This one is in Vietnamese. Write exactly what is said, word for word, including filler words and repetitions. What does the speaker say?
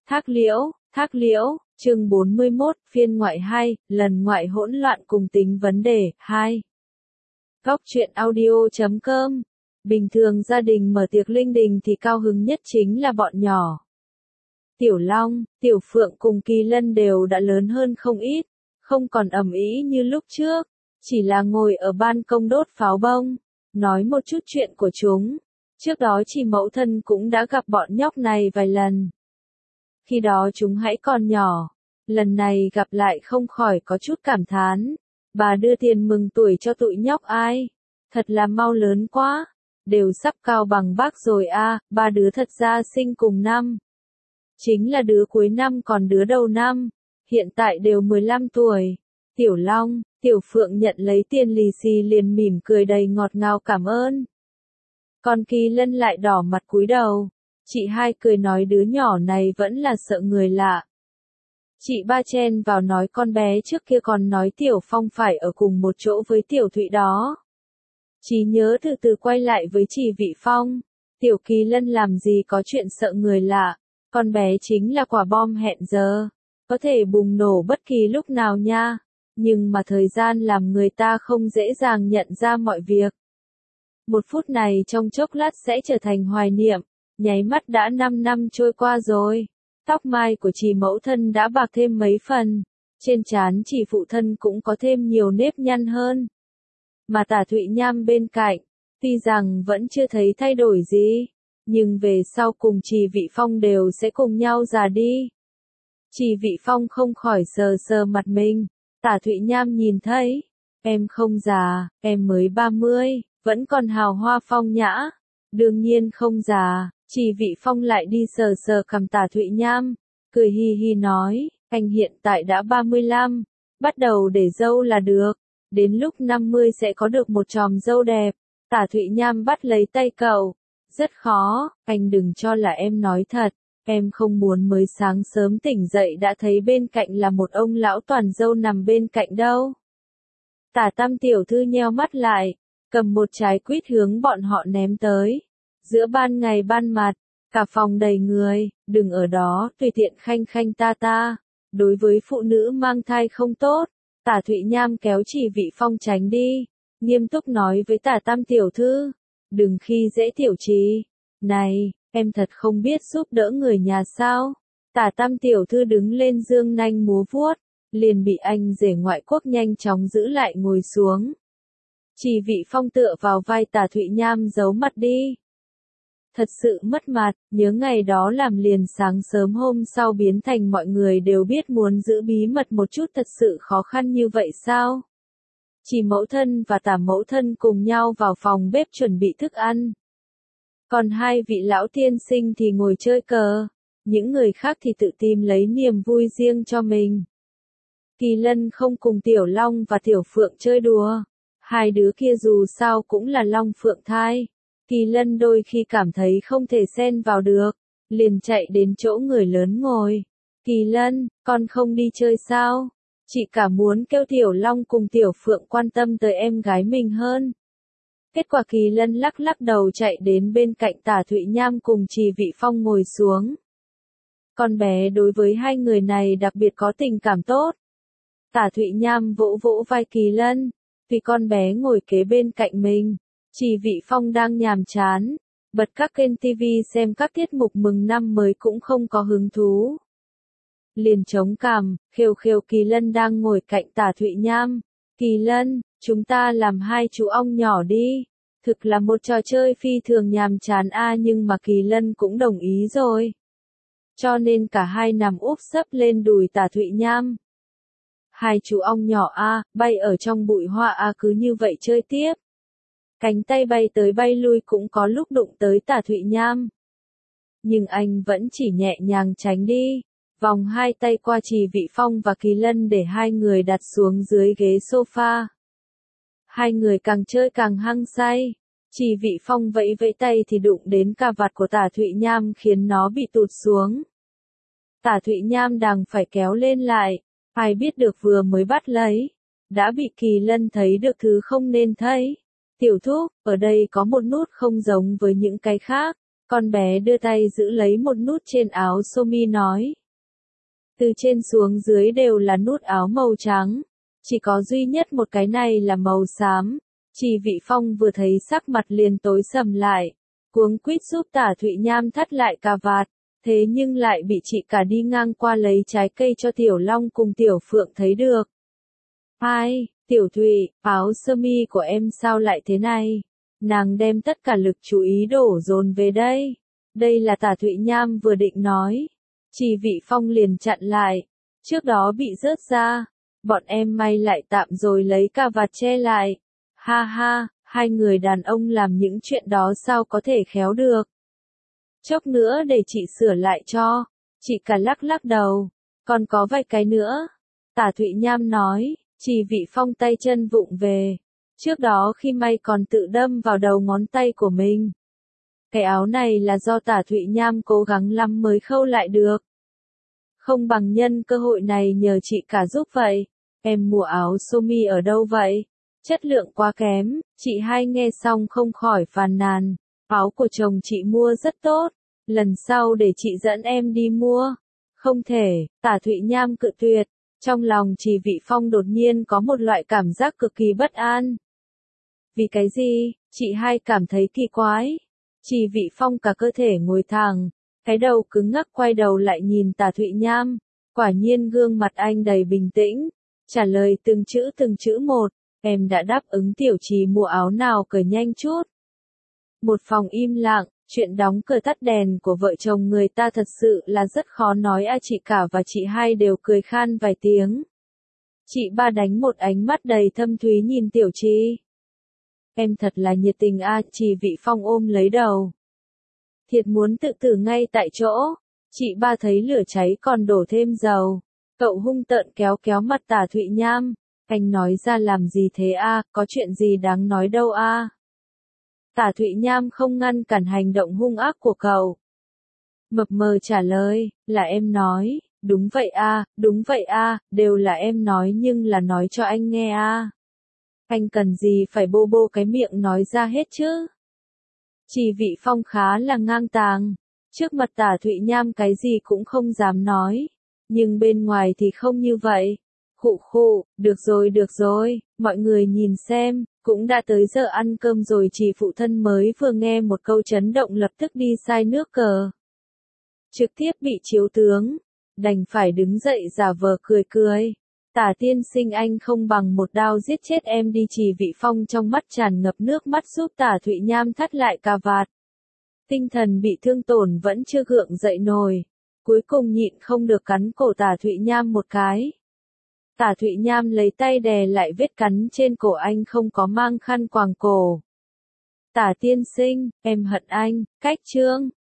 Thác Liễu, Thác Liễu, chương bốn mươi mốt, phiên ngoại hai, lần ngoại hỗn loạn cùng tính vấn đề, hai. Góc truyện audio chấm com. Bình thường gia đình mở tiệc linh đình thì cao hứng nhất chính là bọn nhỏ. Tiểu Long, Tiểu Phượng cùng Kỳ Lân đều đã lớn hơn không ít, không còn ầm ĩ như lúc trước, chỉ là ngồi ở ban công đốt pháo bông, nói một chút chuyện của chúng. Trước đó chị mẫu thân cũng đã gặp bọn nhóc này vài lần. Khi đó chúng hãy còn nhỏ, lần này gặp lại không khỏi có chút cảm thán. Bà đưa tiền mừng tuổi cho tụi nhóc ai? Thật là mau lớn quá, đều sắp cao bằng bác rồi a, à, ba đứa thật ra sinh cùng năm. Chính là đứa cuối năm còn đứa đầu năm, hiện tại đều mười lăm tuổi. Tiểu Long, Tiểu Phượng nhận lấy tiền lì xì liền mỉm cười đầy ngọt ngào cảm ơn. Còn Kỳ Lân lại đỏ mặt cúi đầu. Chị hai cười nói đứa nhỏ này vẫn là sợ người lạ. Chị ba chen vào nói con bé trước kia còn nói Tiểu Phong phải ở cùng một chỗ với Tiểu Thụy đó. Trí nhớ từ từ quay lại với chị Vị Phong. Tiểu Kỳ Lân làm gì có chuyện sợ người lạ, con bé chính là quả bom hẹn giờ, có thể bùng nổ bất kỳ lúc nào nha, nhưng mà thời gian làm người ta không dễ dàng nhận ra mọi việc. Một phút này trong chốc lát sẽ trở thành hoài niệm. Nháy mắt đã năm năm trôi qua rồi, tóc mai của chị mẫu thân đã bạc thêm mấy phần, trên trán chị phụ thân cũng có thêm nhiều nếp nhăn hơn. Mà Tả Thụy Nham bên cạnh, tuy rằng vẫn chưa thấy thay đổi gì, nhưng về sau cùng chị Vị Phong đều sẽ cùng nhau già đi. Chị Vị Phong không khỏi sờ sờ mặt mình, Tả Thụy Nham nhìn thấy, em không già, em mới ba mươi, vẫn còn hào hoa phong nhã, đương nhiên không già. Chị Vị Phong lại đi sờ sờ cằm Tả Thụy Nham, cười hi hi nói, anh hiện tại đã ba mươi lăm, bắt đầu để râu là được, đến lúc năm mươi sẽ có được một chòm râu đẹp. Tả Thụy Nham bắt lấy tay cậu, rất khó, anh đừng cho là em nói thật, em không muốn mới sáng sớm tỉnh dậy đã thấy bên cạnh là một ông lão toàn râu nằm bên cạnh đâu. Tả Tam tiểu thư nheo mắt lại, cầm một trái quýt hướng bọn họ ném tới. Giữa ban ngày ban mặt, cả phòng đầy người, đừng ở đó tùy tiện khanh khanh ta ta, đối với phụ nữ mang thai không tốt. Tả Thụy Nham kéo chị Vị Phong tránh đi, nghiêm túc nói với Tả Tam tiểu thư, đừng khi dễ tiểu trì, này, em thật không biết giúp đỡ người nhà sao. Tả Tam tiểu thư đứng lên dương nanh múa vuốt, liền bị anh rể ngoại quốc nhanh chóng giữ lại ngồi xuống. Chị Vị Phong tựa vào vai Tả Thụy Nham giấu mặt đi. Thật sự mất mặt, nhớ ngày đó làm liền sáng sớm hôm sau biến thành mọi người đều biết muốn giữ bí mật một chút thật sự khó khăn như vậy sao? Chị mẫu thân và Tả mẫu thân cùng nhau vào phòng bếp chuẩn bị thức ăn. Còn hai vị lão tiên sinh thì ngồi chơi cờ, những người khác thì tự tìm lấy niềm vui riêng cho mình. Kỳ Lân không cùng Tiểu Long và Tiểu Phượng chơi đùa, hai đứa kia dù sao cũng là Long Phượng thai. Kỳ Lân đôi khi cảm thấy không thể xen vào được, liền chạy đến chỗ người lớn ngồi. Kỳ Lân, con không đi chơi sao? Chị cả muốn kêu Tiểu Long cùng Tiểu Phượng quan tâm tới em gái mình hơn. Kết quả Kỳ Lân lắc lắc đầu chạy đến bên cạnh Tả Thụy Nham cùng chị Vị Phong ngồi xuống. Con bé đối với hai người này đặc biệt có tình cảm tốt. Tả Thụy Nham vỗ vỗ vai Kỳ Lân, vì con bé ngồi kế bên cạnh mình. Chị Vị Phong đang nhàm chán, bật các kênh ti vi xem các tiết mục mừng năm mới cũng không có hứng thú. Liền chống cằm, khều khều Kỳ Lân đang ngồi cạnh Tả Thụy Nham. Kỳ Lân, chúng ta làm hai chú ong nhỏ đi. Thực là một trò chơi phi thường nhàm chán a à, nhưng mà Kỳ Lân cũng đồng ý rồi. Cho nên cả hai nằm úp sấp lên đùi Tả Thụy Nham. Hai chú ong nhỏ a à, bay ở trong bụi hoa a à, cứ như vậy chơi tiếp. Cánh tay bay tới bay lui cũng có lúc đụng tới Tả Thụy Nham. Nhưng anh vẫn chỉ nhẹ nhàng tránh đi, vòng hai tay qua chị Vị Phong và Kỳ Lân để hai người đặt xuống dưới ghế sofa. Hai người càng chơi càng hăng say, chị Vị Phong vẫy vẫy tay thì đụng đến cà vạt của Tả Thụy Nham khiến nó bị tụt xuống. Tả Thụy Nham đành phải kéo lên lại, ai biết được vừa mới bắt lấy, đã bị Kỳ Lân thấy được thứ không nên thấy. Tiểu thúc, ở đây có một nút không giống với những cái khác, Con bé đưa tay giữ lấy một nút trên áo sơ mi nói. Từ trên xuống dưới đều là nút áo màu trắng. Chỉ có duy nhất một cái này là màu xám. Chỉ Vị Phong vừa thấy sắc mặt liền tối sầm lại. Cuống quýt giúp Tả Thụy Nham thắt lại cà vạt. Thế nhưng lại bị chị cả đi ngang qua lấy trái cây cho Tiểu Long cùng Tiểu Phượng thấy được. Ai, Tiểu Thụy, áo sơ mi của em sao lại thế này? Nàng đem tất cả lực chú ý đổ dồn về đây. Đây là Tả Thụy Nham vừa định nói. Chỉ Vị Phong liền chặn lại. Trước đó bị rớt ra. Bọn em may lại tạm rồi lấy cà vạt che lại. Ha ha, hai người đàn ông làm những chuyện đó sao có thể khéo được. Chốc nữa để chị sửa lại cho. Chị cả lắc lắc đầu. Còn có vài cái nữa. Tả Thụy Nham nói. Chỉ Vị Phong tay chân vụng về. Trước đó khi may còn tự đâm vào đầu ngón tay của mình. Cái áo này là do Tả Thụy Nham cố gắng lắm mới khâu lại được. Không bằng nhân cơ hội này nhờ chị cả giúp vậy. Em mua áo sơ mi ở đâu vậy? Chất lượng quá kém. Chị hai nghe xong không khỏi phàn nàn. Áo của chồng chị mua rất tốt. Lần sau để chị dẫn em đi mua. Không thể, Tả Thụy Nham cự tuyệt. Trong lòng Chỉ Vị Phong đột nhiên có một loại cảm giác cực kỳ bất an. Vì cái gì? Chị hai cảm thấy kỳ quái. Chỉ Vị Phong cả cơ thể ngồi thẳng. Cái đầu cứng ngắc quay đầu lại nhìn Tả Thụy Nham. Quả nhiên gương mặt anh đầy bình tĩnh. Trả lời từng chữ từng chữ một. Em đã đáp ứng Tiểu Trì mua áo nào cởi nhanh chút. Một phòng im lặng. Chuyện đóng cửa tắt đèn của vợ chồng người ta thật sự là rất khó nói a. Chị cả và chị hai đều cười khan vài tiếng. Chị ba đánh một ánh mắt đầy thâm thúy nhìn Tiểu Trì. Em thật là nhiệt tình a. Chỉ Vị Phong ôm lấy đầu. Thiệt muốn tự tử ngay tại chỗ. Chị ba thấy lửa cháy còn đổ thêm dầu. Cậu hung tợn kéo kéo mặt Tả Thụy Nham. Anh nói ra làm gì thế a? Có chuyện gì đáng nói đâu a? Tả Thụy Nham không ngăn cản hành động hung ác của cậu. Mập mờ trả lời, là em nói, đúng vậy a, đúng vậy a, đều là em nói nhưng là nói cho anh nghe a. Anh cần gì phải bô bô cái miệng nói ra hết chứ? Chỉ Vị Phong khá là ngang tàng, trước mặt Tả Thụy Nham cái gì cũng không dám nói, nhưng bên ngoài thì không như vậy. Khụ khụ, được rồi được rồi, mọi người nhìn xem. Cũng đã tới giờ ăn cơm rồi. Chỉ phụ thân mới vừa nghe một câu chấn động lập tức đi sai nước cờ. Trực tiếp bị chiếu tướng. Đành phải đứng dậy giả vờ cười cười. Tả tiên sinh anh không bằng một đao giết chết em đi. Chỉ Vị Phong trong mắt tràn ngập nước mắt giúp Tả Thụy Nham thắt lại cà vạt. Tinh thần bị thương tổn vẫn chưa gượng dậy nổi. Cuối cùng nhịn không được cắn cổ Tả Thụy Nham một cái. Tả Thụy Nham lấy tay đè lại vết cắn trên cổ anh không có mang khăn quàng cổ. Tả tiên sinh, em hận anh, cách chương.